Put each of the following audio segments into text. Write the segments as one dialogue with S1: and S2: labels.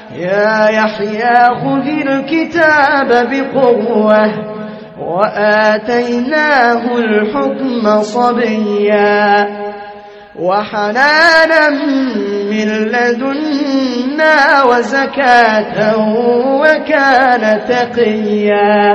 S1: يا يحيى خذ الكتاب بقوة وآتيناه الحكم صبيا وحنانا من لدنا وزكاة وكان تقيا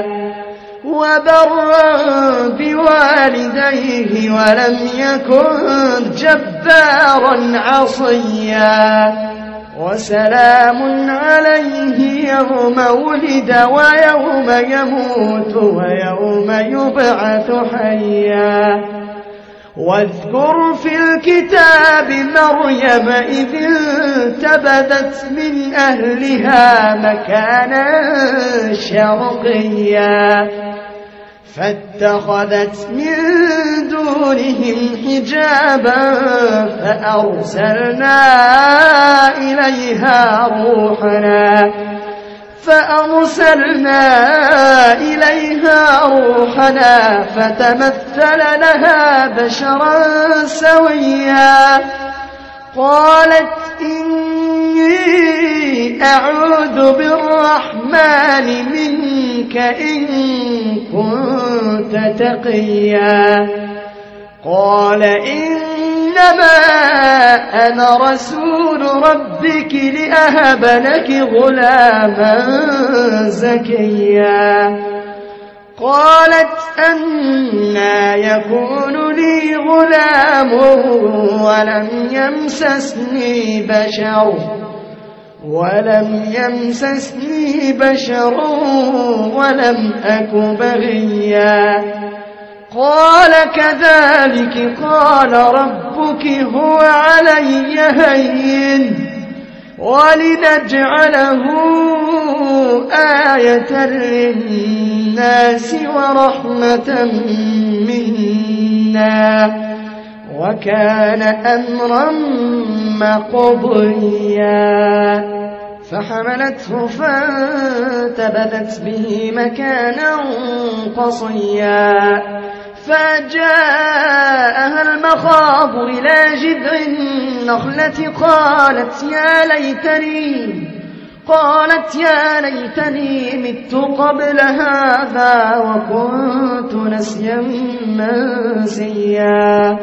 S1: وبرا بوالديه ولم يكن جبارا عصيا وسلام عليه يوم ولد ويوم يموت ويوم يبعث حيا واذكر في الكتاب مريم إذ انتبذت من أهلها مكانا شرقيا فاتخذت من دونهم حجابا فأرسلنا إليها روحنا فتمثل لها بشرا سويا قالت إني أعوذ بالرحمن منك إن كنت تقيا قال إنما أنا رسول ربك لأهب لك غلاما زكيا قالت أنى يكون لي غلام ولم يمسسني بشر ولم أك بغيا قال كذلك قال ربك هو علي هين ولنجعله آية للناس ورحمة منا وكان أمرا مقضيا فحملته فانتبذت به مكانا قصيا فجاءها المخاض إلى جذع النخلة قالت يا ليتني مت قبل هذا وكنت نسيا منسيا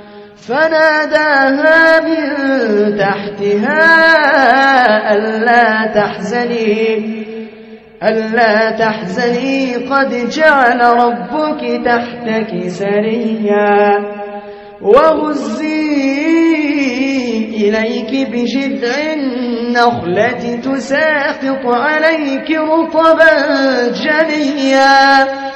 S1: فناداها من تحتها ألا تحزني قد جعل ربك تحتك سريا وهزي إليك بجذع النخلة تساقط عليك رطبا جنيا